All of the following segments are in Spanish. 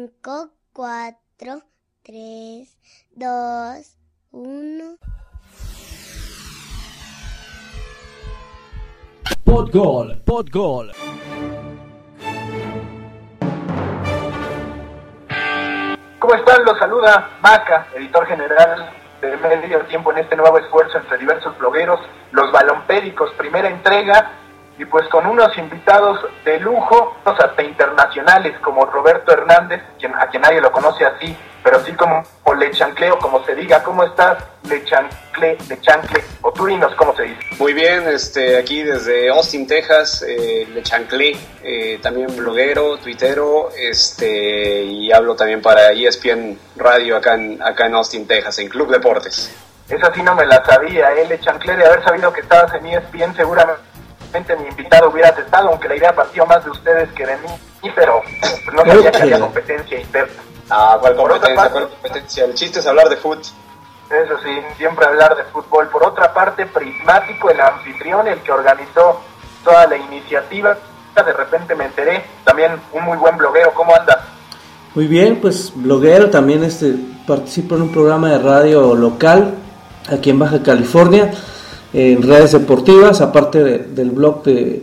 5, 4, 3, 2, 1. Podgol, Podgol. ¿Cómo están? Los saluda Maca, editor general de Medio Tiempo en este nuevo esfuerzo entre diversos blogueros, los balompédicos, primera entrega, y pues con unos invitados de lujo, hasta internacionales como Roberto Hernández, a quien nadie lo conoce así, pero sí como Le Chancle, o como se diga. ¿Cómo estás, Le Chancle, o tú dinos cómo se dice? Muy bien, aquí desde Austin, Texas, Le Chancle, también bloguero, tuitero, y hablo también para ESPN Radio acá en Austin, Texas, en Club Deportes. Esa sí no me la sabía, Le Chancle, de haber sabido que estabas en ESPN seguramente mi invitado hubiera estado, aunque la idea partió más de ustedes que de mí, pero pues no sabía que había competencia interna. ¿Cuál competencia? El chiste es hablar de fútbol. Eso sí, siempre hablar de fútbol. Por otra parte, Prismático, el anfitrión, el que organizó toda la iniciativa, de repente me enteré, también un muy buen bloguero. ¿Cómo andas? Muy bien, pues bloguero, también participo en un programa de radio local aquí en Baja California, en redes deportivas, aparte del blog de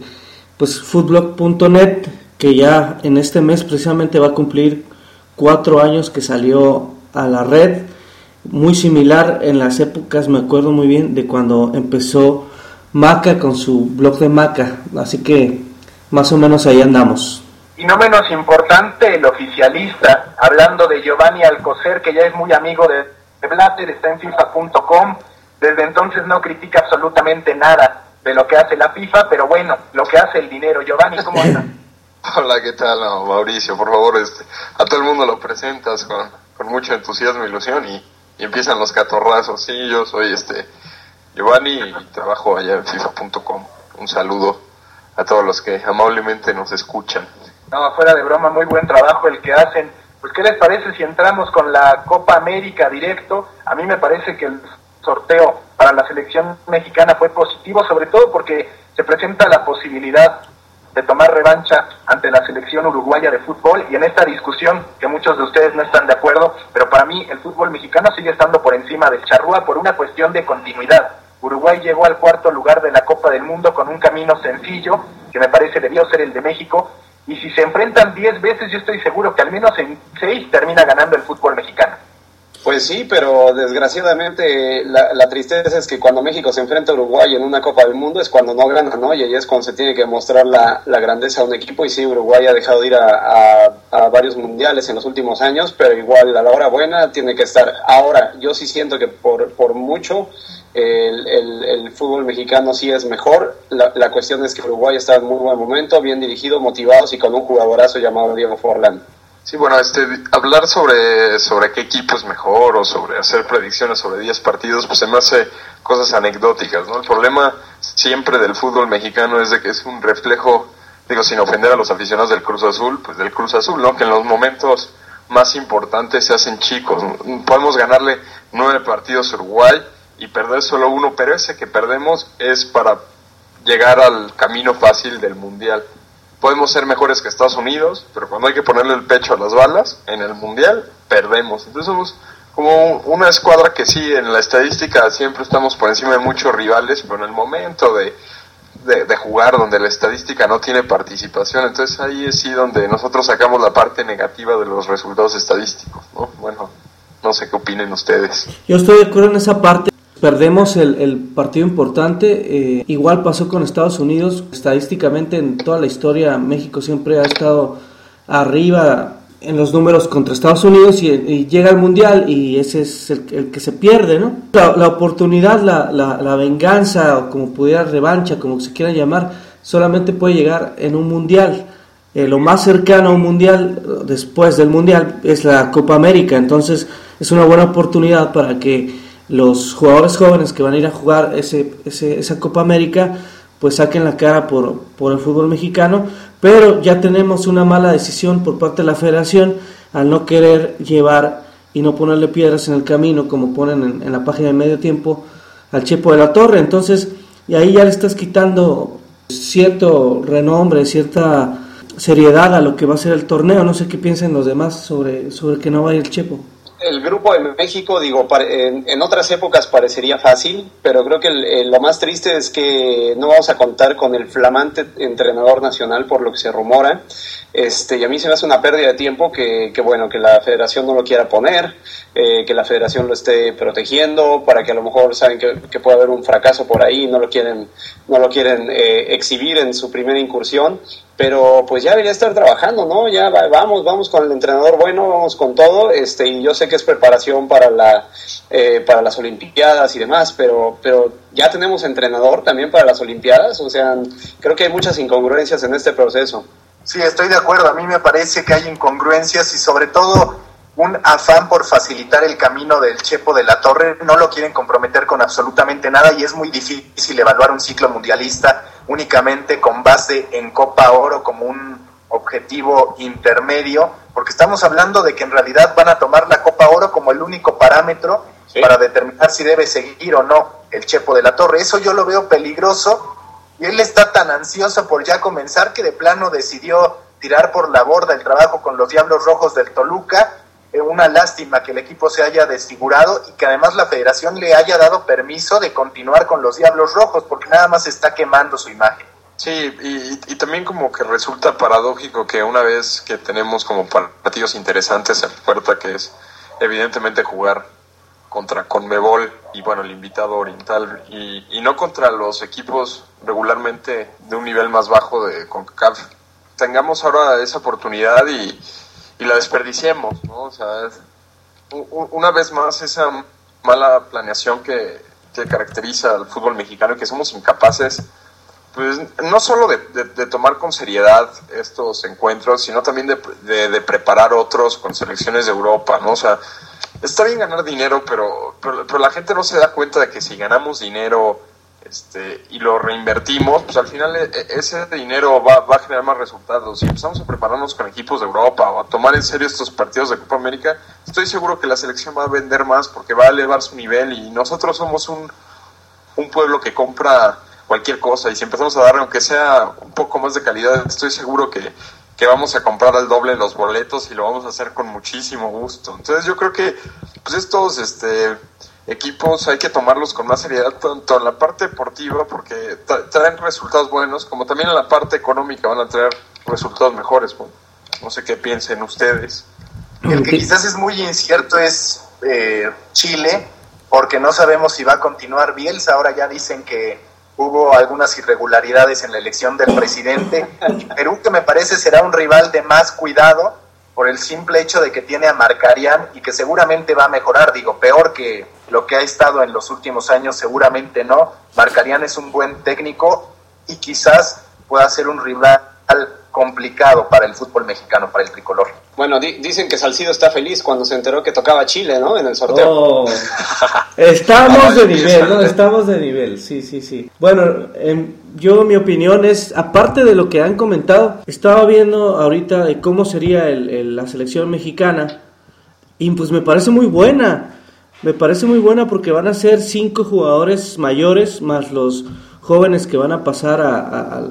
footblog.net, que ya en este mes precisamente va a cumplir 4 años que salió a la red, muy similar en las épocas, me acuerdo muy bien, de cuando empezó Maca con su blog de Maca, así que más o menos ahí andamos. Y no menos importante, el oficialista, hablando de Giovanni Alcocer, que ya es muy amigo de Blatter, está en FIFA.com, desde entonces no critica absolutamente nada de lo que hace la FIFA, pero bueno, lo que hace el dinero. Giovanni, ¿cómo anda? Hola, ¿qué tal? No, Mauricio, por favor, a todo el mundo lo presentas con mucho entusiasmo e ilusión y empiezan los catorrazos. Sí, yo soy Giovanni y trabajo allá en FIFA.com. Un saludo a todos los que amablemente nos escuchan. No, fuera de broma, muy buen trabajo el que hacen. Pues, ¿qué les parece si entramos con la Copa América directo? A mí me parece que el sorteo para la selección mexicana fue positivo, sobre todo porque se presenta la posibilidad de tomar revancha ante la selección uruguaya de fútbol, y en esta discusión que muchos de ustedes no están de acuerdo, pero para mí el fútbol mexicano sigue estando por encima del charrúa por una cuestión de continuidad. Uruguay llegó al 4º lugar de la Copa del Mundo con un camino sencillo, que me parece debió ser el de México, y si se enfrentan 10 veces, yo estoy seguro que al menos en 6 termina ganando el fútbol mexicano. Pues sí, pero desgraciadamente la tristeza es que cuando México se enfrenta a Uruguay en una Copa del Mundo es cuando no gana, ¿no? Y ahí es cuando se tiene que mostrar la grandeza de un equipo. Y sí, Uruguay ha dejado de ir a varios mundiales en los últimos años, pero igual a la hora buena tiene que estar. Ahora, yo sí siento que por mucho el fútbol mexicano sí es mejor. La cuestión es que Uruguay está en muy buen momento, bien dirigido, motivados y con un jugadorazo llamado Diego Forlán. Sí, bueno, hablar sobre qué equipo es mejor o sobre hacer predicciones sobre 10 partidos, pues se me hace cosas anecdóticas, ¿no? El problema siempre del fútbol mexicano es de que es un reflejo, digo, sin ofender a los aficionados del Cruz Azul, pues del Cruz Azul, ¿no? Que en los momentos más importantes se hacen chicos. Podemos ganarle 9 partidos a Uruguay y perder solo 1, pero ese que perdemos es para llegar al camino fácil del Mundial. Podemos ser mejores que Estados Unidos, pero cuando hay que ponerle el pecho a las balas, en el Mundial, perdemos. Entonces somos como una escuadra que sí, en la estadística siempre estamos por encima de muchos rivales, pero en el momento de jugar, donde la estadística no tiene participación, entonces ahí es sí donde nosotros sacamos la parte negativa de los resultados estadísticos, ¿no? Bueno, no sé qué opinen ustedes. Yo estoy de acuerdo en esa parte. Perdemos el partido importante, igual pasó con Estados Unidos. Estadísticamente en toda la historia México siempre ha estado arriba en los números contra Estados Unidos y llega al Mundial y ese es el que se pierde, ¿no? La oportunidad, la venganza, o como pudiera revancha, como se quiera llamar, solamente puede llegar en un Mundial. Lo más cercano a un Mundial después del Mundial es la Copa América, entonces es una buena oportunidad para que los jugadores jóvenes que van a ir a jugar esa Copa América pues saquen la cara por el fútbol mexicano, pero ya tenemos una mala decisión por parte de la federación al no querer llevar y no ponerle piedras en el camino, como ponen en la página de Medio Tiempo, al Chepo de la Torre. Entonces, y ahí ya le estás quitando cierto renombre, cierta seriedad a lo que va a ser el torneo. No sé qué piensan los demás sobre que no va a ir el Chepo. El grupo de México, digo, en otras épocas parecería fácil, pero creo que lo más triste es que no vamos a contar con el flamante entrenador nacional, por lo que se rumora. Y a mí se me hace una pérdida de tiempo que la federación no lo quiera poner, que la federación lo esté protegiendo, para que a lo mejor saben que puede haber un fracaso por ahí, no lo quieren exhibir en su primera incursión. Pero pues ya debería estar trabajando, ¿no? Ya vamos con el entrenador bueno, vamos con todo, y yo sé que es preparación para las Olimpiadas y demás, pero ya tenemos entrenador también para las Olimpiadas, o sea, creo que hay muchas incongruencias en este proceso. Sí, estoy de acuerdo, a mí me parece que hay incongruencias y sobre todo un afán por facilitar el camino del Chepo de la Torre. No lo quieren comprometer con absolutamente nada y es muy difícil evaluar un ciclo mundialista únicamente con base en Copa Oro como un objetivo intermedio, porque estamos hablando de que en realidad van a tomar la Copa Oro como el único parámetro para determinar si debe seguir o no el Chepo de la Torre. Eso yo lo veo peligroso y él está tan ansioso por ya comenzar que de plano decidió tirar por la borda el trabajo con los Diablos Rojos del Toluca. Una lástima que el equipo se haya desfigurado y que además la federación le haya dado permiso de continuar con los Diablos Rojos, porque nada más está quemando su imagen. Sí, y también como que resulta paradójico que una vez que tenemos como partidos interesantes en puerta, que es evidentemente jugar contra Conmebol y bueno, el invitado oriental, y no contra los equipos regularmente de un nivel más bajo de CONCACAF, tengamos ahora esa oportunidad y la desperdiciemos, ¿no? O sea, una vez más esa mala planeación que caracteriza al fútbol mexicano y que somos incapaces, pues no solo de tomar con seriedad estos encuentros, sino también de preparar otros con selecciones de Europa, ¿no? O sea, está bien ganar dinero, pero la gente no se da cuenta de que si ganamos dinero y lo reinvertimos, pues al final ese dinero va a generar más resultados. Si empezamos a prepararnos con equipos de Europa o a tomar en serio estos partidos de Copa América, estoy seguro que la selección va a vender más porque va a elevar su nivel y nosotros somos un pueblo que compra cualquier cosa y si empezamos a darle aunque sea un poco más de calidad, estoy seguro que vamos a comprar al doble los boletos y lo vamos a hacer con muchísimo gusto. Entonces yo creo que pues estos equipos hay que tomarlos con más seriedad, tanto en la parte deportiva, porque traen resultados buenos, como también en la parte económica van a traer resultados mejores. Bueno, no sé qué piensen ustedes. El que quizás es muy incierto es Chile, porque no sabemos si va a continuar Bielsa. Ahora ya dicen que hubo algunas irregularidades en la elección del presidente. Perú, que me parece será un rival de más cuidado, por el simple hecho de que tiene a Marcarián y que seguramente va a mejorar, peor que lo que ha estado en los últimos años, seguramente no. Marcarián es un buen técnico y quizás pueda ser un rival complicado para el fútbol mexicano, para el tricolor. Bueno, dicen que Salcido está feliz cuando se enteró que tocaba Chile, ¿no? En el sorteo. Oh, estamos de nivel, ¿no? Estamos de nivel, sí. Bueno, mi opinión es, aparte de lo que han comentado, estaba viendo ahorita de cómo sería la selección mexicana y pues me parece muy buena. Me parece muy buena porque van a ser 5 jugadores mayores más los jóvenes que van a pasar a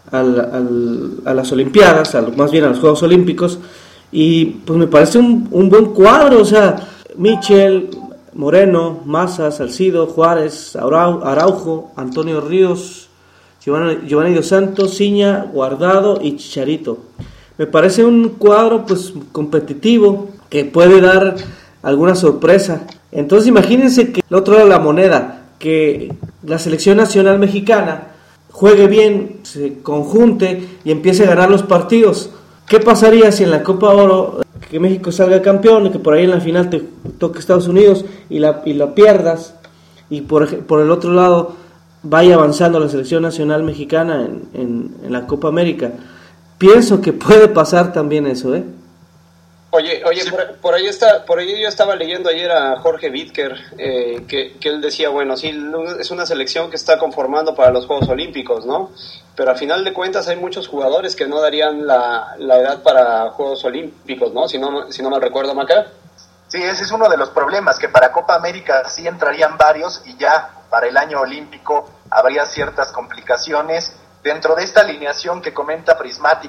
las Olimpiadas, más bien a los Juegos Olímpicos, y pues me parece un buen cuadro. O sea, Michel, Moreno, Maza, Salcido, Juárez, Araujo, Antonio Ríos, Giovanni Dos Santos, Ciña, Guardado y Chicharito. Me parece un cuadro pues competitivo que puede dar alguna sorpresa. Entonces imagínense que el otro lado de la moneda, que la selección nacional mexicana juegue bien, se conjunte y empiece a ganar los partidos. ¿Qué pasaría si en la Copa Oro que México salga campeón y que por ahí en la final te toque Estados Unidos y la pierdas y por el otro lado vaya avanzando la selección nacional mexicana en la Copa América? Pienso que puede pasar también eso, ¿eh? Oye, sí. por ahí yo estaba leyendo ayer a Jorge Bitker, que él decía, bueno, sí, es una selección que está conformando para los Juegos Olímpicos, ¿no? Pero a final de cuentas hay muchos jugadores que no darían la edad para Juegos Olímpicos, ¿no? Si no mal recuerdo, Maca. Sí, ese es uno de los problemas, que para Copa América sí entrarían varios y ya para el año olímpico habría ciertas complicaciones. Dentro de esta alineación que comenta Prismático,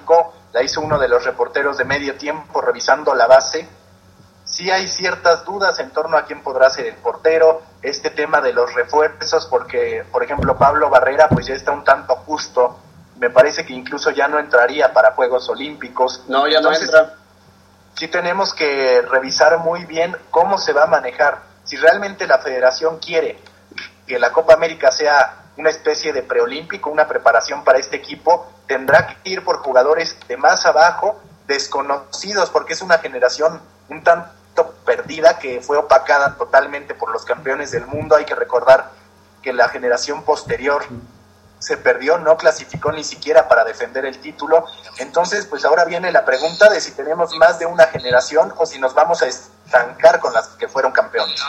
la hizo uno de los reporteros de Medio Tiempo revisando la base. Sí hay ciertas dudas en torno a quién podrá ser el portero, este tema de los refuerzos, porque, por ejemplo, Pablo Barrera pues ya está un tanto justo, me parece que incluso ya no entraría para Juegos Olímpicos. No, ya Entonces, no entra. Sí tenemos que revisar muy bien cómo se va a manejar. Si realmente la federación quiere que la Copa América sea una especie de preolímpico, una preparación para este equipo, tendrá que ir por jugadores de más abajo, desconocidos, porque es una generación un tanto perdida que fue opacada totalmente por los campeones del mundo. Hay que recordar que la generación posterior se perdió, no clasificó ni siquiera para defender el título. Entonces, pues ahora viene la pregunta de si tenemos más de una generación o si nos vamos a estancar con las que fueron campeones.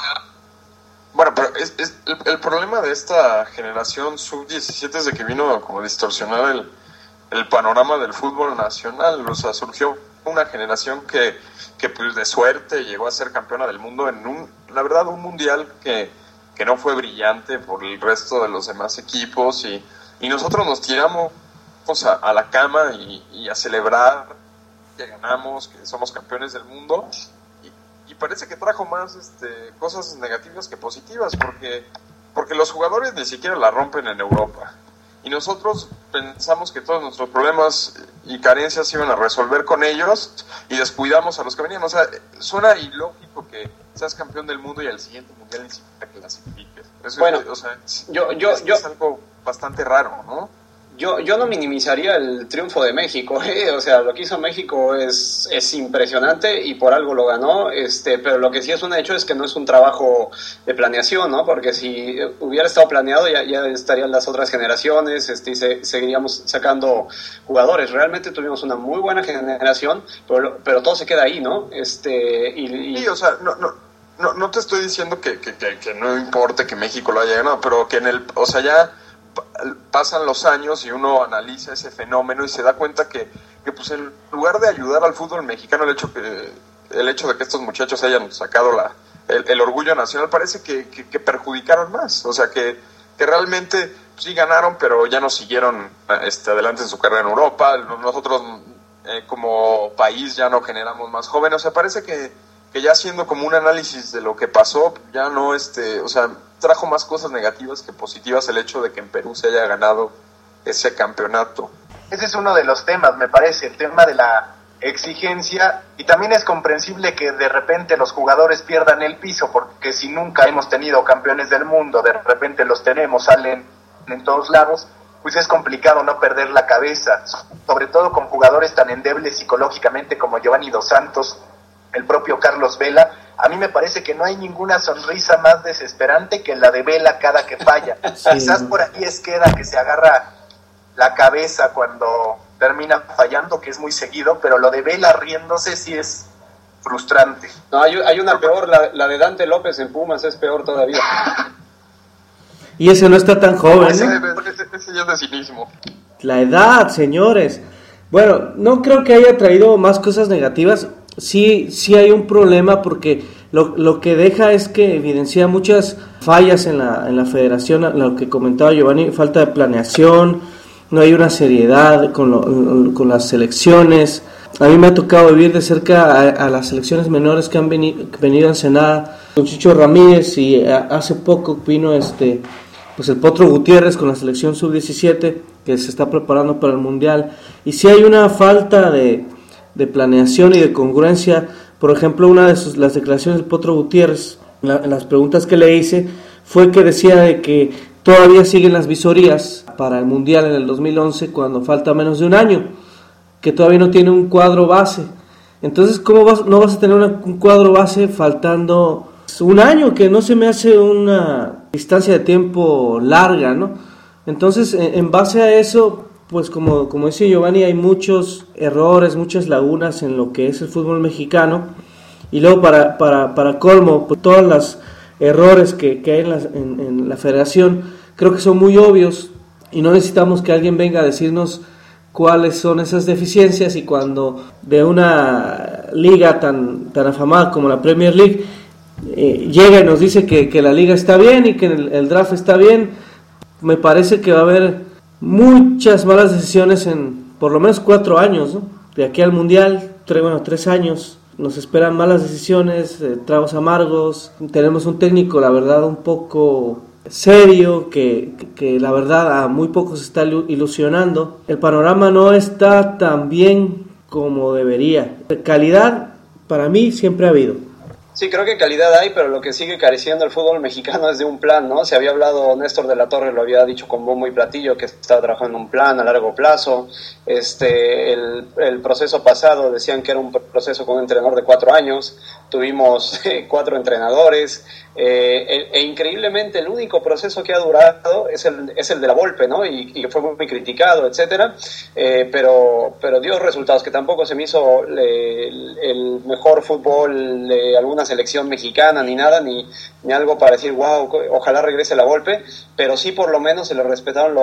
Bueno, pero el problema de esta generación sub-17 es de que vino como a distorsionar el panorama del fútbol nacional. O sea, surgió una generación que pues de suerte llegó a ser campeona del mundo en la verdad, un mundial que no fue brillante por el resto de los demás equipos, y nosotros nos tiramos a la cama y a celebrar que ganamos, que somos campeones del mundo, y parece que trajo más cosas negativas que positivas, porque los jugadores ni siquiera la rompen en Europa, y nosotros pensamos que todos nuestros problemas y carencias se iban a resolver con ellos, y descuidamos a los que venían. O sea, suena ilógico que seas campeón del mundo y al siguiente mundial ni siquiera clasifiques. Eso, bueno, o sea, es algo bastante raro, ¿no? Yo no minimizaría el triunfo de México, o sea, lo que hizo México es impresionante y por algo lo ganó, pero lo que sí es un hecho es que no es un trabajo de planeación, ¿no? Porque si hubiera estado planeado ya estarían las otras generaciones, y seguiríamos sacando jugadores. Realmente tuvimos una muy buena generación, pero todo se queda ahí, ¿no? Sí, o sea, no te estoy diciendo que no importe que México lo haya ganado, pero que o sea, ya pasan los años y uno analiza ese fenómeno y se da cuenta que pues en lugar de ayudar al fútbol mexicano, el hecho de que estos muchachos hayan sacado el orgullo nacional, parece que perjudicaron más. O sea, que realmente sí ganaron, pero ya no siguieron adelante en su carrera en Europa. Nosotros como país ya no generamos más jóvenes. O sea, parece que ya haciendo como un análisis de lo que pasó, ya no, o sea, trajo más cosas negativas que positivas el hecho de que en Perú se haya ganado ese campeonato. Ese es uno de los temas, me parece, el tema de la exigencia, y también es comprensible que de repente los jugadores pierdan el piso, porque si nunca hemos tenido campeones del mundo, de repente los tenemos, salen en todos lados, pues es complicado no perder la cabeza, sobre todo con jugadores tan endebles psicológicamente como Giovanni Dos Santos, el propio Carlos Vela. A mí me parece que no hay ninguna sonrisa más desesperante que la de Vela cada que falla. Sí. Quizás por ahí es Queda, que se agarra la cabeza cuando termina fallando, que es muy seguido, pero lo de Vela riéndose sí es frustrante. No, hay una peor, la de Dante López en Pumas es peor todavía. Y ese no está tan joven, ese ya es de cinismo. La edad, señores. Bueno, no creo que haya traído más cosas negativas. Sí hay un problema, porque lo que deja es que evidencia muchas fallas en la federación, lo que comentaba Giovanni, falta de planeación, no hay una seriedad con las selecciones. A mí me ha tocado vivir de cerca a las selecciones menores que han venido a Ensenada, con Chicho Ramírez, y hace poco vino pues el Potro Gutiérrez con la selección sub-17 que se está preparando para el Mundial, y sí hay una falta de planeación y de congruencia. Por ejemplo, una de las declaraciones del Potro Gutiérrez, en las preguntas que le hice, fue que decía de que todavía siguen las visorías para el Mundial en el 2011, cuando falta menos de un año, que todavía no tiene un cuadro base. Entonces, ¿cómo no vas a tener un cuadro base faltando un año? Que no se me hace una distancia de tiempo larga, ¿no? Entonces, en base a eso, pues como dice Giovanni, hay muchos errores, muchas lagunas en lo que es el fútbol mexicano. Y luego para colmo, pues todos los errores que hay en la federación, creo que son muy obvios, y no necesitamos que alguien venga a decirnos cuáles son esas deficiencias. Y cuando de una liga tan afamada como la Premier League llega y nos dice que la liga está bien y que el draft está bien, me parece que va a haber muchas malas decisiones por lo menos 4 años, ¿no? De aquí al Mundial, 3 años. Nos esperan malas decisiones, tragos amargos. Tenemos un técnico, la verdad, un poco serio, que la verdad a muy pocos está ilusionando. El panorama no está tan bien como debería. Calidad, para mí, siempre ha habido. Sí, creo que calidad hay, pero lo que sigue careciendo el fútbol mexicano es de un plan, ¿no? Se había hablado, Néstor de la Torre lo había dicho con bombo y platillo, que estaba trabajando en un plan a largo plazo. El proceso pasado decían que era un proceso con un entrenador de 4 años, tuvimos 4 entrenadores, e increíblemente el único proceso que ha durado es el de la Volpe, ¿no? Y fue muy criticado, etcétera, pero dio resultados, que tampoco se me hizo el mejor fútbol de alguna selección mexicana, ni nada, ni algo para decir, wow, ojalá regrese la Volpe, pero sí por lo menos se le respetaron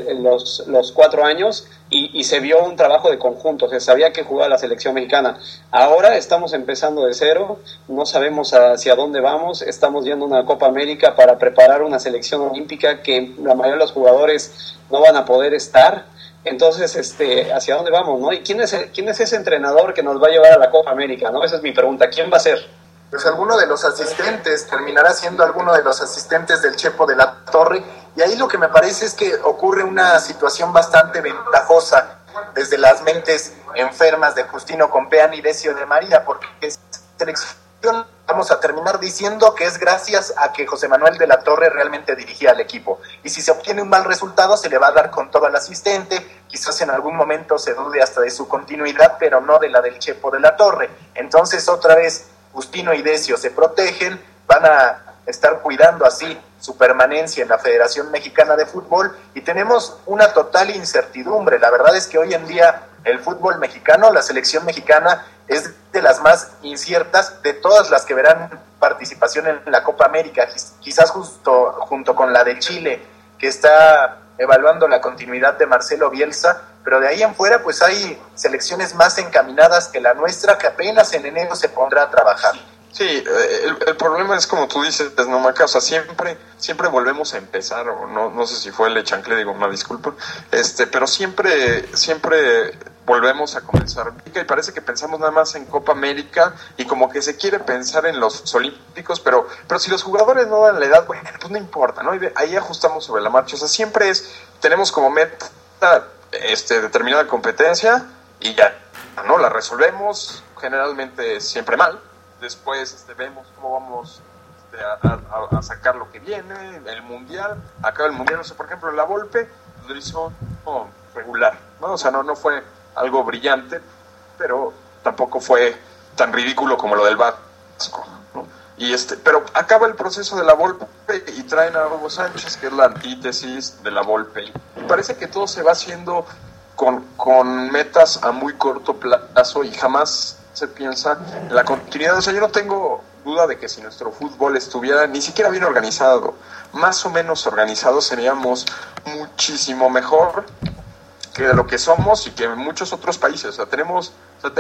los 4 años y se vio un trabajo de conjunto, se sabía que jugaba la selección mexicana. Ahora estamos empezando de cero, no sabemos hacia dónde vamos, estamos yendo a una Copa América para preparar una selección olímpica que la mayoría de los jugadores no van a poder estar. Entonces, ¿hacia dónde vamos, no? ¿Y quién es ese entrenador que nos va a llevar a la Copa América, no? Esa es mi pregunta, ¿quién va a ser? Pues alguno de los asistentes, terminará siendo alguno de los asistentes del Chepo de la Torre, y ahí lo que me parece es que ocurre una situación bastante ventajosa desde las mentes enfermas de Justino Compeán y Decio de María, porque selección, vamos a terminar diciendo que es gracias a que José Manuel de la Torre realmente dirigía al equipo, y si se obtiene un mal resultado se le va a dar con todo al asistente, quizás en algún momento se dude hasta de su continuidad, pero no de la del Chepo de la Torre. Entonces otra vez Justino y Decio se protegen, van a estar cuidando así su permanencia en la Federación Mexicana de Fútbol, y tenemos una total incertidumbre. La verdad es que hoy en día el fútbol mexicano, la selección mexicana, es de las más inciertas de todas las que verán participación en la Copa América, quizás junto con la de Chile, que está evaluando la continuidad de Marcelo Bielsa, pero de ahí en fuera pues hay selecciones más encaminadas que la nuestra, que apenas en enero se pondrá a trabajar. Sí, el problema es como tú dices, no, Maca, o sea, siempre volvemos a empezar, o no sé si fue el chancle, digo, una disculpa, pero siempre volvemos a comenzar, y parece que pensamos nada más en Copa América, y como que se quiere pensar en los Olímpicos, pero si los jugadores no dan la edad, bueno, pues no importa, ¿no? Y ahí ajustamos sobre la marcha, o sea, siempre tenemos como meta determinada competencia, y ya, ¿no? La resolvemos, generalmente siempre mal. Después vemos cómo vamos a sacar lo que viene, el Mundial. Acaba el Mundial, no sé, por ejemplo, la Volpe lo hizo regular, ¿no? O sea, no fue algo brillante, pero tampoco fue tan ridículo como lo del Vasco, ¿no? Y pero acaba el proceso de la Volpe y traen a Hugo Sánchez, que es la antítesis de la Volpe. Y parece que todo se va haciendo con metas a muy corto plazo y jamás se piensa en la continuidad. O sea, yo no tengo duda de que si nuestro fútbol estuviera ni siquiera bien organizado, más o menos organizado, seríamos muchísimo mejor que de lo que somos y que en muchos otros países. O sea, tenemos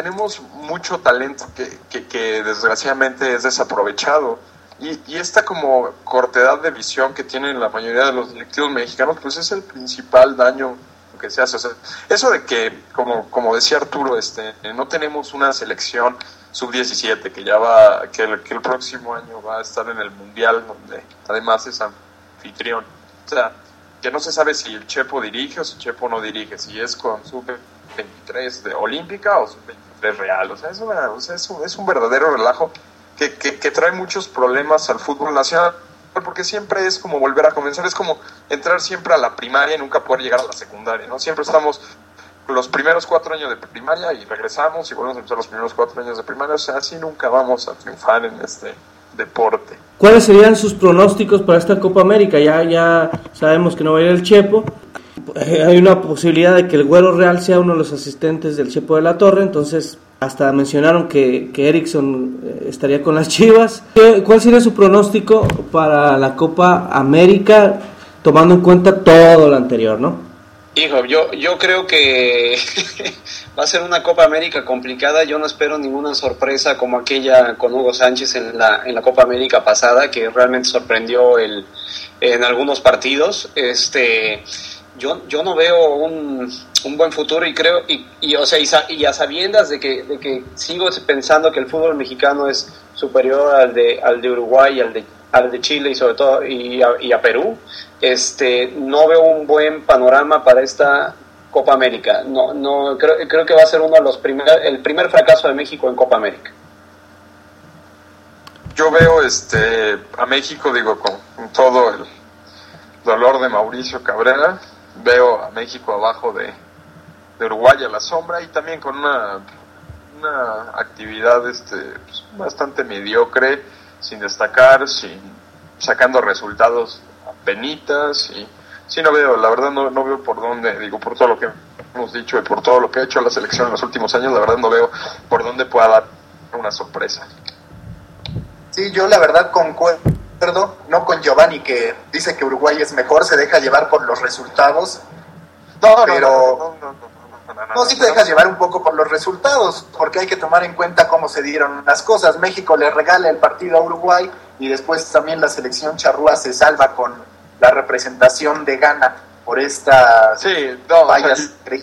mucho talento que desgraciadamente es desaprovechado. Y esta como cortedad de visión que tienen la mayoría de los directivos mexicanos, pues es el principal daño que se hace. O sea, eso de que, como decía Arturo, no tenemos una selección sub-17 que el próximo año va a estar en el Mundial, donde además es anfitrión. O sea, que no se sabe si el Chepo dirige o si el Chepo no dirige, si es con sub-23 de Olímpica o sub-23 Real. O sea, es un verdadero relajo que trae muchos problemas al fútbol nacional, porque siempre es como volver a comenzar, es como entrar siempre a la primaria y nunca poder llegar a la secundaria, ¿no? Siempre estamos los primeros 4 años de primaria y regresamos y volvemos a empezar los primeros 4 años de primaria. O sea, así nunca vamos a triunfar en este deporte. ¿Cuáles serían sus pronósticos para esta Copa América? Ya sabemos que no va a ir el Chepo. Hay una posibilidad de que el Güero Real sea uno de los asistentes del Chepo de la Torre, entonces hasta mencionaron que Erickson estaría con las Chivas. ¿Cuál sería su pronóstico para la Copa América, tomando en cuenta todo lo anterior, no? Hijo, yo creo que va a ser una Copa América complicada. Yo no espero ninguna sorpresa como aquella con Hugo Sánchez en la Copa América pasada, que realmente sorprendió en algunos partidos. yo no veo un buen futuro y creo o sea, y a sabiendas de que sigo pensando que el fútbol mexicano es superior al de Uruguay, al de Chile y sobre todo y a Perú, no veo un buen panorama para esta Copa América. No creo que va a ser uno de los el primer fracaso de México en Copa América. Yo veo a México, digo, con todo el dolor de Mauricio Cabrera, veo a México abajo de Uruguay a la sombra y también con una actividad pues, bastante mediocre, sin destacar, sacando resultados apenitas y sí no veo, la verdad no veo por dónde, digo, por todo lo que hemos dicho y por todo lo que ha hecho la selección en los últimos años, la verdad no veo por dónde pueda dar una sorpresa. Sí, yo la verdad concuerdo, no con Giovanni que dice que Uruguay es mejor, se deja llevar por los resultados. No, sí te dejas llevar un poco por los resultados, porque hay que tomar en cuenta cómo se dieron las cosas. México le regala el partido a Uruguay y después también la selección charrúa se salva con la representación de Ghana por esta... Sí, no, o sea,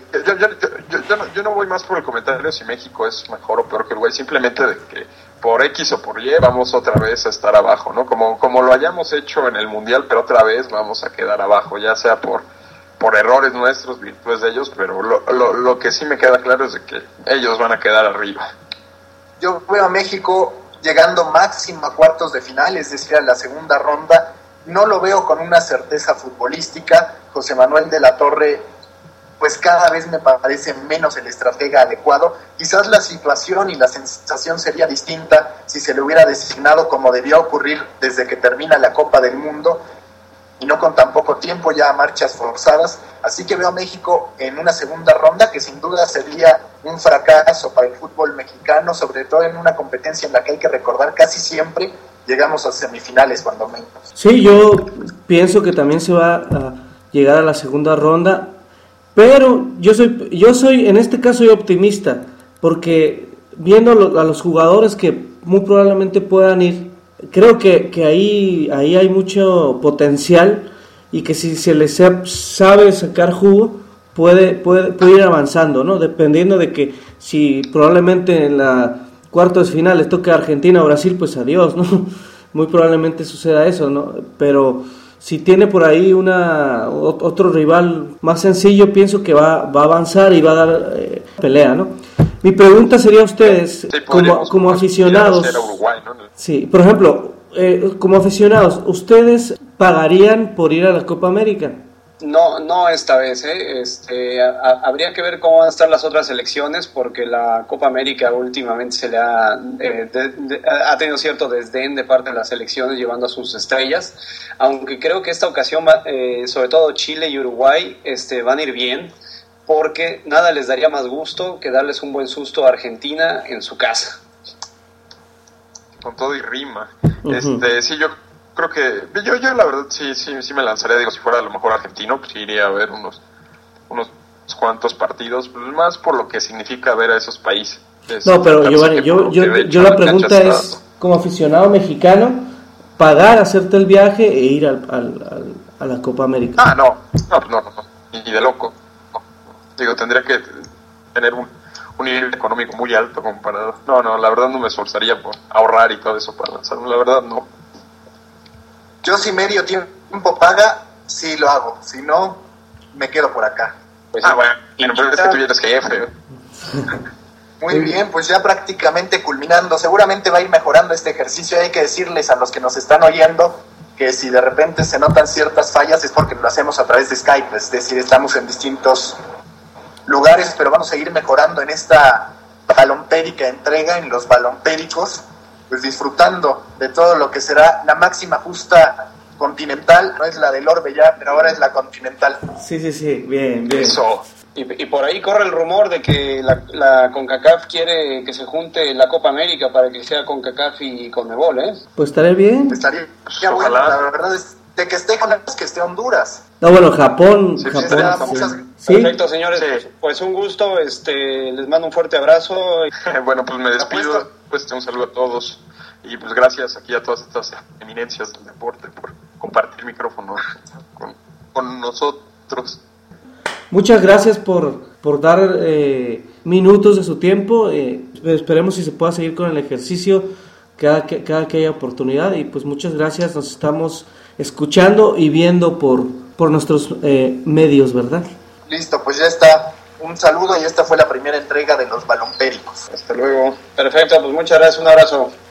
yo no voy más por el comentario si México es mejor o peor que Uruguay, simplemente de que por X o por Y vamos otra vez a estar abajo, ¿no? Como lo hayamos hecho en el Mundial, pero otra vez vamos a quedar abajo, ya sea por errores nuestros, virtudes de ellos, pero lo que sí me queda claro es de que ellos van a quedar arriba. Yo veo a México llegando máximo a cuartos de final, es decir, a la segunda ronda. No lo veo con una certeza futbolística. José Manuel de la Torre, pues cada vez me parece menos el estratega adecuado. Quizás la situación y la sensación sería distinta si se le hubiera designado como debió ocurrir desde que termina la Copa del Mundo, y no con tan poco tiempo, ya a marchas forzadas. Así que veo a México en una segunda ronda que sin duda sería un fracaso para el fútbol mexicano, sobre todo en una competencia en la que hay que recordar casi siempre llegamos a semifinales cuando menos. Sí, yo pienso que también se va a llegar a la segunda ronda, pero yo soy en este caso soy optimista, porque viendo a los jugadores que muy probablemente puedan ir, creo que ahí hay mucho potencial y que si se les sabe sacar jugo puede ir avanzando, ¿no? Dependiendo de que si probablemente en la cuartos de final les toque a Argentina o Brasil, pues adiós, ¿no? Muy probablemente suceda eso, ¿no? Pero si tiene por ahí otro rival más sencillo, pienso que va a avanzar y va a dar pelea, ¿no? Mi pregunta sería a ustedes, como aficionados, Uruguay, ¿no? Sí, por ejemplo, como aficionados, ¿ustedes pagarían por ir a la Copa América? No esta vez, habría que ver cómo van a estar las otras elecciones, porque la Copa América últimamente se le ha tenido cierto desdén de parte de las elecciones llevando a sus estrellas, aunque creo que esta ocasión, sobre todo Chile y Uruguay, van a ir bien, porque nada les daría más gusto que darles un buen susto a Argentina en su casa. Con todo y rima. Sí, yo creo que yo la verdad sí me lanzaría, digo, si fuera a lo mejor argentino, pues iría a ver unos cuantos partidos, pues más por lo que significa ver a esos países. No, pero Giovanni, yo la pregunta es, como aficionado mexicano, pagar, hacerte el viaje e ir a la Copa América. No, ni de loco. Digo, tendría que tener un nivel económico muy alto comparado. No, la verdad no me esforzaría por ahorrar y todo eso para lanzarme, la verdad no. Yo si medio tiempo paga, sí lo hago, si no, me quedo por acá. Pues bueno, pero es que tú eres jefe. Muy bien, pues ya prácticamente culminando, seguramente va a ir mejorando este ejercicio. Hay que decirles a los que nos están oyendo que si de repente se notan ciertas fallas es porque lo hacemos a través de Skype, es decir, estamos en distintos lugares, pero vamos a seguir mejorando en esta balompérica entrega, en los balompéricos, pues disfrutando de todo lo que será la máxima justa continental. No es la del Orbe ya, pero ahora es la continental. Sí, bien. Eso. Y por ahí corre el rumor de que la CONCACAF quiere que se junte la Copa América para que sea CONCACAF y CONMEBOL, ¿eh? Pues estaría bien. Estaría bueno, la verdad es de que esté que esté Honduras. No, bueno, Japón. Sí. Perfecto, señores. Sí. Pues un gusto, les mando un fuerte abrazo. Bueno, pues me despido. Pues un saludo a todos. Y pues gracias aquí a todas estas eminencias del deporte por compartir micrófono con nosotros. Muchas gracias por dar minutos de su tiempo. Esperemos si se pueda seguir con el ejercicio cada que haya oportunidad. Y pues muchas gracias, nos estamos escuchando y viendo por nuestros medios, ¿verdad? Listo, pues ya está. Un saludo y esta fue la primera entrega de Los Balompéricos. Hasta luego. Perfecto, pues muchas gracias, un abrazo.